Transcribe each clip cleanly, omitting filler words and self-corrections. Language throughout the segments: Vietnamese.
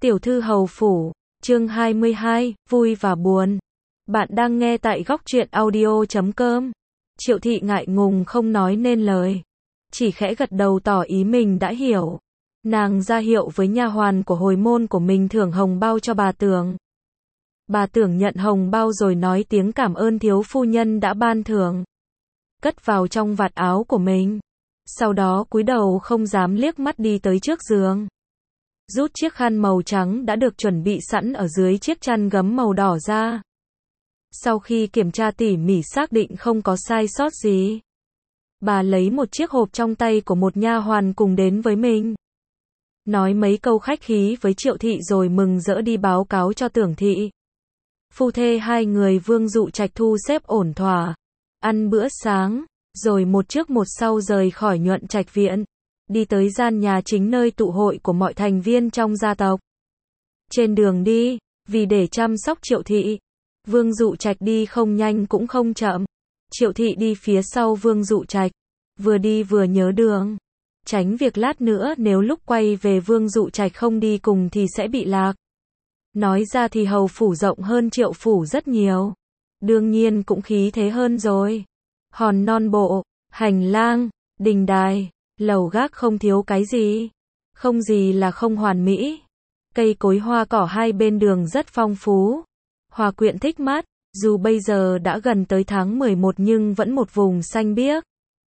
Tiểu thư hầu phủ, chương 22, vui và buồn. Bạn đang nghe tại góc truyện audio.com. Triệu thị ngại ngùng không nói nên lời, chỉ khẽ gật đầu tỏ ý mình đã hiểu. Nàng ra hiệu với nha hoàn của hồi môn của mình thưởng hồng bao cho bà Tưởng. Bà Tưởng nhận hồng bao rồi nói tiếng cảm ơn thiếu phu nhân đã ban thưởng, cất vào trong vạt áo của mình. Sau đó cúi đầu không dám liếc mắt đi tới trước giường, rút chiếc khăn màu trắng đã được chuẩn bị sẵn ở dưới chiếc chăn gấm màu đỏ ra. Sau khi kiểm tra tỉ mỉ xác định không có sai sót gì, bà lấy một chiếc hộp trong tay của một nha hoàn cùng đến với mình, nói mấy câu khách khí với Triệu thị rồi mừng rỡ đi báo cáo cho Tưởng thị. Phu thê hai người Vương Dụ Trạch thu xếp ổn thỏa, ăn bữa sáng, rồi một trước một sau rời khỏi Nhuận Trạch viện, đi tới gian nhà chính nơi tụ hội của mọi thành viên trong gia tộc. Trên đường đi, vì để chăm sóc Triệu thị, Vương Dụ Trạch đi không nhanh cũng không chậm. Triệu thị đi phía sau Vương Dụ Trạch, vừa đi vừa nhớ đường, tránh việc lát nữa nếu lúc quay về Vương Dụ Trạch không đi cùng thì sẽ bị lạc. Nói ra thì hầu phủ rộng hơn Triệu phủ rất nhiều, đương nhiên cũng khí thế hơn rồi. Hòn non bộ, hành lang, đình đài, lầu gác không thiếu cái gì, không gì là không hoàn mỹ. Cây cối hoa cỏ hai bên đường rất phong phú, hòa quyện thích mắt, dù bây giờ đã gần tới tháng 11 nhưng vẫn một vùng xanh biếc,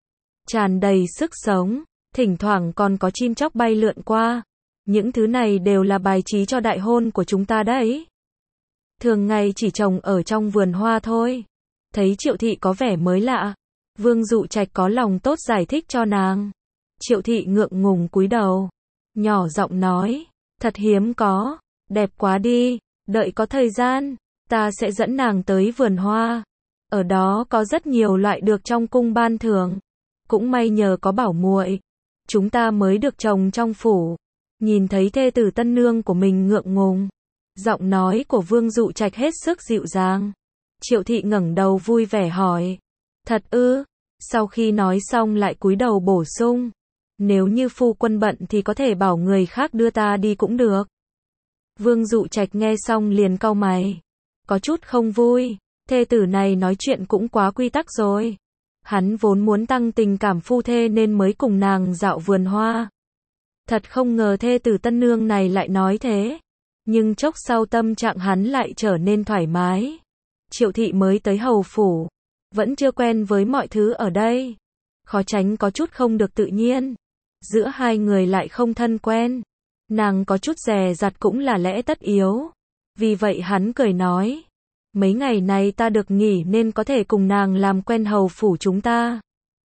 tràn đầy sức sống, thỉnh thoảng còn có chim chóc bay lượn qua. Những thứ này đều là bài trí cho đại hôn của chúng ta đấy. Thường ngày chỉ trồng ở trong vườn hoa thôi. Thấy Triệu thị có vẻ mới lạ, Vương Dụ Trạch có lòng tốt giải thích cho nàng. Triệu thị ngượng ngùng cúi đầu, nhỏ giọng nói, thật hiếm có, đẹp quá đi, đợi có thời gian, ta sẽ dẫn nàng tới vườn hoa. Ở đó có rất nhiều loại được trong cung ban thưởng. Cũng may nhờ có bảo muội, chúng ta mới được trồng trong phủ. Nhìn thấy thê tử tân nương của mình ngượng ngùng, giọng nói của Vương Dụ Trạch hết sức dịu dàng. Triệu thị ngẩng đầu vui vẻ hỏi, thật ư? Sau khi nói xong lại cúi đầu bổ sung, nếu như phu quân bận thì có thể bảo người khác đưa ta đi cũng được. Vương Dụ Trạch nghe xong liền cau mày, có chút không vui, thê tử này nói chuyện cũng quá quy tắc rồi. Hắn vốn muốn tăng tình cảm phu thê nên mới cùng nàng dạo vườn hoa. Thật không ngờ thê tử tân nương này lại nói thế. Nhưng chốc sau tâm trạng hắn lại trở nên thoải mái. Triệu thị mới tới hầu phủ, vẫn chưa quen với mọi thứ ở đây, khó tránh có chút không được tự nhiên. Giữa hai người lại không thân quen, nàng có chút dè dặt cũng là lẽ tất yếu. Vì vậy hắn cười nói, mấy ngày này ta được nghỉ nên có thể cùng nàng làm quen hầu phủ chúng ta.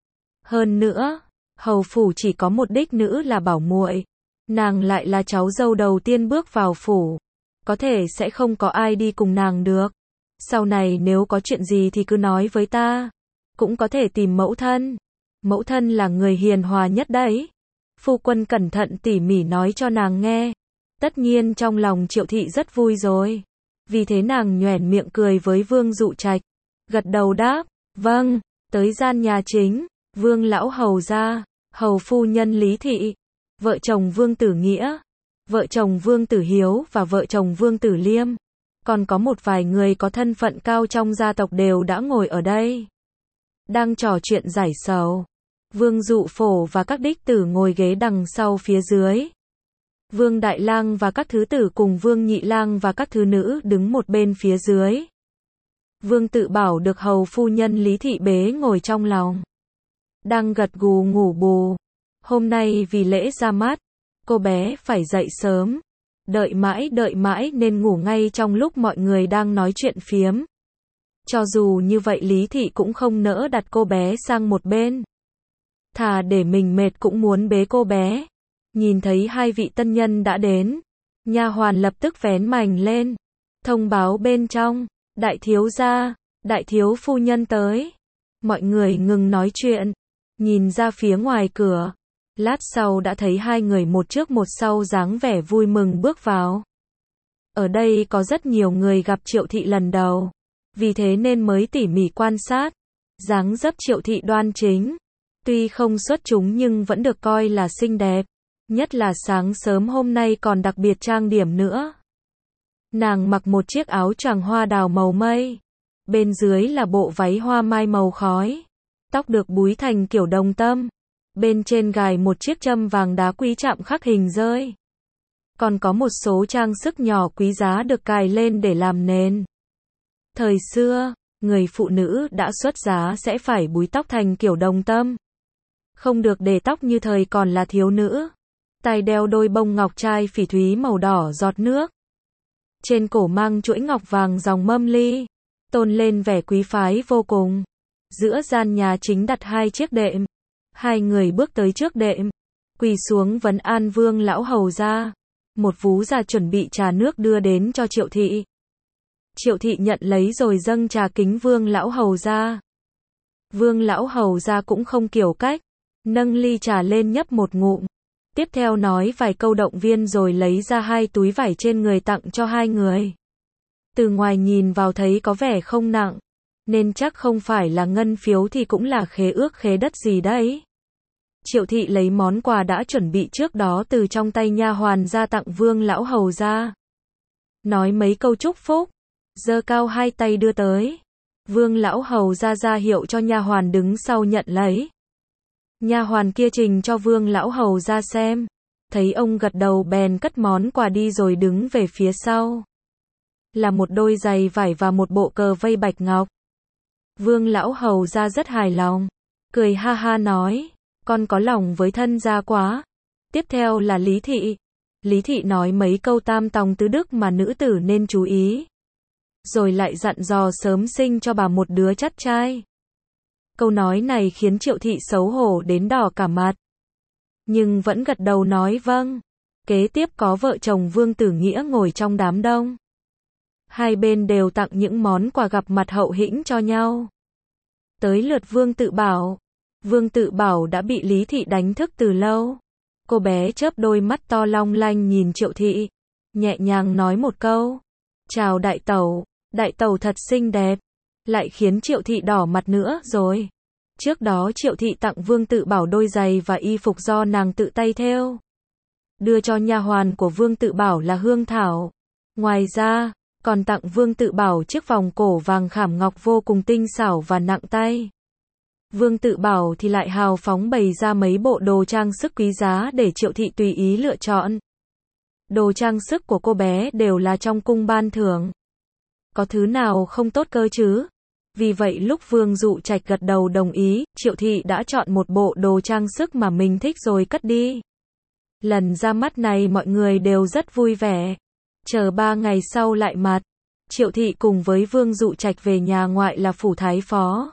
Hơn nữa, hầu phủ chỉ có một đích nữ là bảo muội, nàng lại là cháu dâu đầu tiên bước vào phủ, có thể sẽ không có ai đi cùng nàng được. Sau này nếu có chuyện gì thì cứ nói với ta, cũng có thể tìm mẫu thân. Mẫu thân là người hiền hòa nhất đấy. Phu quân cẩn thận tỉ mỉ nói cho nàng nghe. Tất nhiên trong lòng Triệu thị rất vui rồi. Vì thế nàng nhoẻn miệng cười với Vương Dụ Trạch, gật đầu đáp, vâng. Tới gian nhà chính, Vương lão hầu ra, hầu phu nhân Lý thị, vợ chồng Vương Tử Nghĩa, vợ chồng Vương Tử Hiếu và vợ chồng Vương Tử Liêm, còn có một vài người có thân phận cao trong gia tộc đều đã ngồi ở đây, đang trò chuyện giải sầu. Vương Dụ Phổ và các đích tử ngồi ghế đằng sau phía dưới. Vương Đại Lang và các thứ tử cùng Vương Nhị Lang và các thứ nữ đứng một bên phía dưới. Vương Tự Bảo được hầu phu nhân Lý thị bế ngồi trong lòng, đang gật gù ngủ bù. Hôm nay vì lễ ra mắt, cô bé phải dậy sớm, đợi mãi nên ngủ ngay trong lúc mọi người đang nói chuyện phiếm. Cho dù như vậy Lý thị cũng không nỡ đặt cô bé sang một bên, thà để mình mệt cũng muốn bế cô bé. Nhìn thấy hai vị tân nhân đã đến, nha hoàn lập tức vén mành lên, thông báo bên trong, đại thiếu gia, đại thiếu phu nhân tới. Mọi người ngừng nói chuyện, nhìn ra phía ngoài cửa. Lát sau đã thấy hai người một trước một sau dáng vẻ vui mừng bước vào. Ở đây có rất nhiều người gặp Triệu thị lần đầu, vì thế nên mới tỉ mỉ quan sát. Dáng dấp Triệu thị đoan chính, tuy không xuất chúng nhưng vẫn được coi là xinh đẹp. Nhất là sáng sớm hôm nay còn đặc biệt trang điểm nữa. Nàng mặc một chiếc áo choàng hoa đào màu mây. Bên dưới là bộ váy hoa mai màu khói. Tóc được búi thành kiểu đồng tâm. Bên trên gài một chiếc châm vàng đá quý chạm khắc hình rơi. Còn có một số trang sức nhỏ quý giá được cài lên để làm nền. Thời xưa, người phụ nữ đã xuất giá sẽ phải búi tóc thành kiểu đồng tâm. Không được để tóc như thời còn là thiếu nữ. Tai đeo đôi bông ngọc trai phỉ thúy màu đỏ giọt nước. Trên cổ mang chuỗi ngọc vàng dòng mâm ly, tôn lên vẻ quý phái vô cùng. Giữa gian nhà chính đặt hai chiếc đệm. Hai người bước tới trước đệm, quỳ xuống vấn an Vương lão hầu gia. Một vú già chuẩn bị trà nước đưa đến cho Triệu thị. Triệu thị nhận lấy rồi dâng trà kính Vương lão hầu gia. Vương lão hầu gia cũng không kiểu cách, nâng ly trà lên nhấp một ngụm. Tiếp theo nói vài câu động viên rồi lấy ra hai túi vải trên người tặng cho hai người. Từ ngoài nhìn vào thấy có vẻ không nặng, nên chắc không phải là ngân phiếu thì cũng là khế ước khế đất gì đấy. Triệu thị lấy món quà đã chuẩn bị trước đó từ trong tay nha hoàn ra tặng Vương lão hầu gia. Nói mấy câu chúc phúc, giơ cao hai tay đưa tới. Vương lão hầu gia ra hiệu cho nha hoàn đứng sau nhận lấy. Nha hoàn kia trình cho Vương lão hầu gia xem, thấy ông gật đầu bèn cất món quà đi rồi đứng về phía sau. Là một đôi giày vải và một bộ cờ vây bạch ngọc. Vương lão hầu gia rất hài lòng, cười ha ha nói, con có lòng với thân gia quá. Tiếp theo là Lý thị. Lý thị nói mấy câu tam tòng tứ đức mà nữ tử nên chú ý. Rồi lại dặn dò sớm sinh cho bà một đứa chắt trai. Câu nói này khiến Triệu thị xấu hổ đến đỏ cả mặt. Nhưng vẫn gật đầu nói vâng. Kế tiếp có vợ chồng Vương Tử Nghĩa ngồi trong đám đông. Hai bên đều tặng những món quà gặp mặt hậu hĩnh cho nhau. Tới lượt Vương Tự Bảo. Vương Tự Bảo đã bị Lý thị đánh thức từ lâu. Cô bé chớp đôi mắt to long lanh nhìn Triệu thị, nhẹ nhàng nói một câu, chào đại tẩu thật xinh đẹp, lại khiến Triệu thị đỏ mặt nữa rồi. Trước đó Triệu thị tặng Vương Tự Bảo đôi giày và y phục do nàng tự tay thêu, đưa cho nha hoàn của Vương Tự Bảo là Hương Thảo. Ngoài ra, còn tặng Vương Tự Bảo chiếc vòng cổ vàng khảm ngọc vô cùng tinh xảo và nặng tay. Vương Tự Bảo thì lại hào phóng bày ra mấy bộ đồ trang sức quý giá để Triệu thị tùy ý lựa chọn. Đồ trang sức của cô bé đều là trong cung ban thưởng. Có thứ nào không tốt cơ chứ? Vì vậy lúc Vương Dụ Trạch gật đầu đồng ý, Triệu thị đã chọn một bộ đồ trang sức mà mình thích rồi cất đi. Lần ra mắt này mọi người đều rất vui vẻ. Chờ 3 ngày sau lại mặt, Triệu thị cùng với Vương Dụ Trạch về nhà ngoại là phủ thái phó.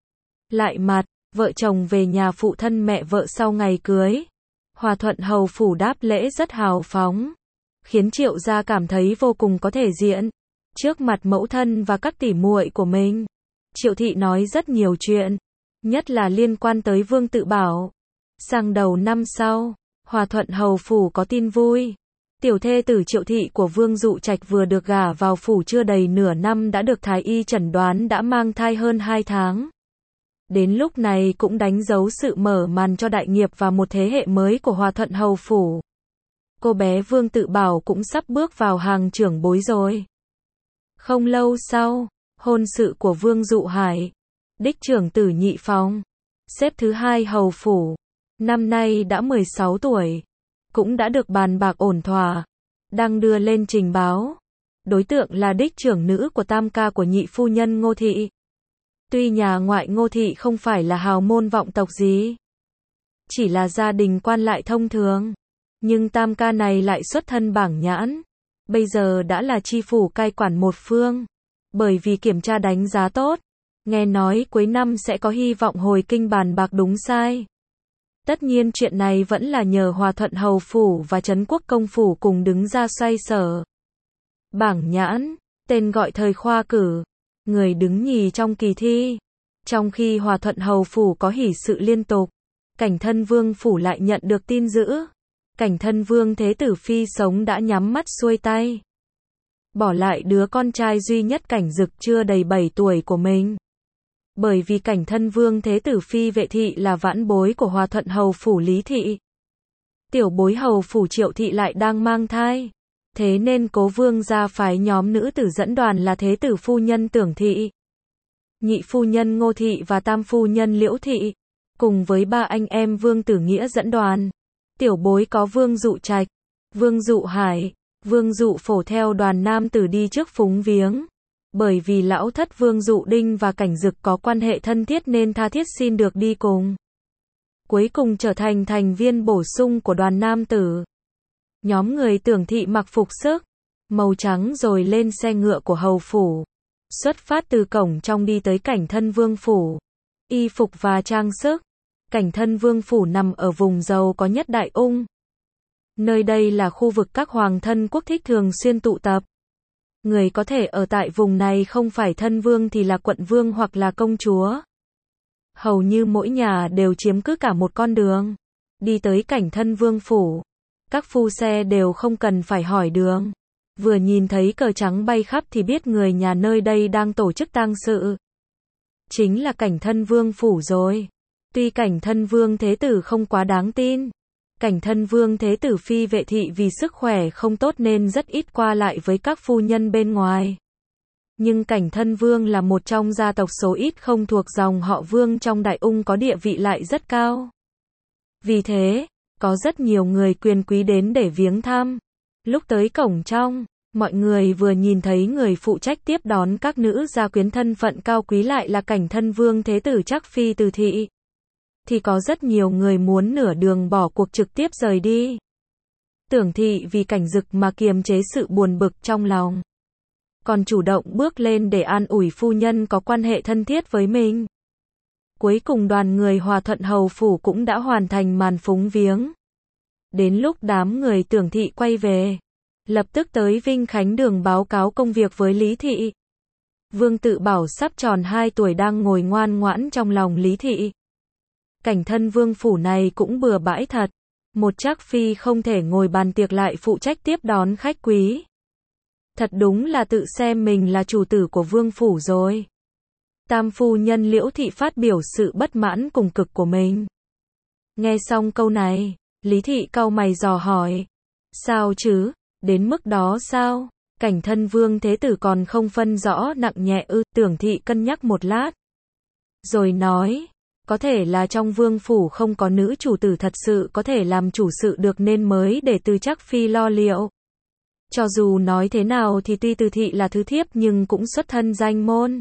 Lại mặt, vợ chồng về nhà phụ thân mẹ vợ sau ngày cưới. Hòa Thuận hầu phủ đáp lễ rất hào phóng, khiến Triệu gia cảm thấy vô cùng có thể diện. Trước mặt mẫu thân và các tỷ muội của mình, Triệu thị nói rất nhiều chuyện, nhất là liên quan tới Vương Tự Bảo. Sang đầu năm sau, Hòa Thuận hầu phủ có tin vui. Tiểu thê tử Triệu thị của Vương Dụ Trạch vừa được gả vào phủ chưa đầy nửa năm đã được thái y chẩn đoán đã mang thai hơn 2 tháng. Đến lúc này cũng đánh dấu sự mở màn cho đại nghiệp và một thế hệ mới của Hòa Thuận hầu phủ. Cô bé Vương Tự Bảo cũng sắp bước vào hàng trưởng bối rồi. Không lâu sau, hôn sự của Vương Dụ Hải, đích trưởng tử Nhị Phong, xếp thứ 2 hầu phủ, năm nay đã 16 tuổi, cũng đã được bàn bạc ổn thỏa, đang đưa lên trình báo. Đối tượng là đích trưởng nữ của tam ca của nhị phu nhân Ngô thị. Tuy nhà ngoại Ngô thị không phải là hào môn vọng tộc gì, chỉ là gia đình quan lại thông thường, nhưng tam ca này lại xuất thân bảng nhãn, bây giờ đã là chi phủ cai quản một phương. Bởi vì kiểm tra đánh giá tốt, nghe nói cuối năm sẽ có hy vọng hồi kinh bàn bạc đúng sai. Tất nhiên chuyện này vẫn là nhờ Hòa Thuận hầu phủ và Trấn Quốc công phủ cùng đứng ra xoay sở. Bảng nhãn, tên gọi thời khoa cử, người đứng nhì trong kỳ thi. Trong khi Hòa Thuận hầu phủ có hỷ sự liên tục, Cảnh Thân Vương phủ lại nhận được tin dữ. Cảnh Thân Vương Thế Tử Phi sống đã nhắm mắt xuôi tay, bỏ lại đứa con trai duy nhất Cảnh Dực chưa đầy 7 tuổi của mình. Bởi vì Cảnh Thân Vương Thế Tử Phi Vệ Thị là vãn bối của Hòa Thuận hầu phủ Lý Thị. Tiểu bối hầu phủ Triệu thị lại đang mang thai. Thế nên Cố Vương gia phái nhóm nữ tử dẫn đoàn là thế tử phu nhân Tưởng thị, nhị phu nhân Ngô thị và tam phu nhân Liễu thị, cùng với ba anh em Vương Tử Nghĩa dẫn đoàn. Tiểu bối có Vương Dụ Trạch, Vương Dụ Hải, Vương Dụ Phổ theo đoàn nam tử đi trước phúng viếng. Bởi vì lão thất Vương Dụ Đinh và Cảnh Dực có quan hệ thân thiết nên tha thiết xin được đi cùng. Cuối cùng trở thành thành viên bổ sung của đoàn nam tử. Nhóm người Tưởng thị mặc phục sức màu trắng rồi lên xe ngựa của hầu phủ, xuất phát từ cổng trong đi tới Cảnh Thân Vương phủ. Y phục và trang sức. Cảnh Thân Vương phủ nằm ở vùng giàu có nhất Đại Ung. Nơi đây là khu vực các hoàng thân quốc thích thường xuyên tụ tập. Người có thể ở tại vùng này không phải thân vương thì là quận vương hoặc là công chúa. Hầu như mỗi nhà đều chiếm cứ cả một con đường. Đi tới Cảnh Thân Vương phủ, các phu xe đều không cần phải hỏi đường. Vừa nhìn thấy cờ trắng bay khắp thì biết người nhà nơi đây đang tổ chức tang sự. Chính là Cảnh Thân Vương phủ rồi. Tuy Cảnh Thân Vương Thế Tử không quá đáng tin. Cảnh Thân Vương Thế Tử phi vệ thị vì sức khỏe không tốt nên rất ít qua lại với các phu nhân bên ngoài. Nhưng Cảnh Thân Vương là một trong gia tộc số ít không thuộc dòng họ Vương trong Đại Ung có địa vị lại rất cao. Vì thế, có rất nhiều người quyền quý đến để viếng thăm. Lúc tới cổng trong, mọi người vừa nhìn thấy người phụ trách tiếp đón các nữ gia quyến thân phận cao quý lại là Cảnh Thân Vương Thế Tử Trắc Phi Từ Thị, thì có rất nhiều người muốn nửa đường bỏ cuộc trực tiếp rời đi. Tưởng thị vì Cảnh Dực mà kiềm chế sự buồn bực trong lòng, còn chủ động bước lên để an ủi phu nhân có quan hệ thân thiết với mình. Cuối cùng đoàn người Hòa Thuận hầu phủ cũng đã hoàn thành màn phúng viếng. Đến lúc đám người Tưởng thị quay về, lập tức tới Vinh Khánh Đường báo cáo công việc với Lý thị. Vương Tự Bảo sắp tròn 2 tuổi đang ngồi ngoan ngoãn trong lòng Lý thị. Cảnh Thân Vương phủ này cũng bừa bãi thật. Một Trác phi không thể ngồi bàn tiệc lại phụ trách tiếp đón khách quý. Thật đúng là tự xem mình là chủ tử của vương phủ rồi. Tam phu nhân Liễu thị phát biểu sự bất mãn cùng cực của mình. Nghe xong câu này, Lý thị cau mày dò hỏi. Sao chứ, đến mức đó sao? Cảnh Thân Vương Thế Tử còn không phân rõ nặng nhẹ ư? Tưởng thị cân nhắc một lát, rồi nói, có thể là trong vương phủ không có nữ chủ tử thật sự có thể làm chủ sự được nên mới để Từ Trác phi lo liệu. Cho dù nói thế nào thì tuy Từ thị là thứ thiếp nhưng cũng xuất thân danh môn.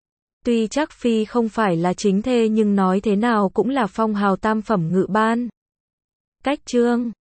Tuy Trác phi không phải là chính thê nhưng nói thế nào cũng là phong hào tam phẩm ngự ban. Cách chương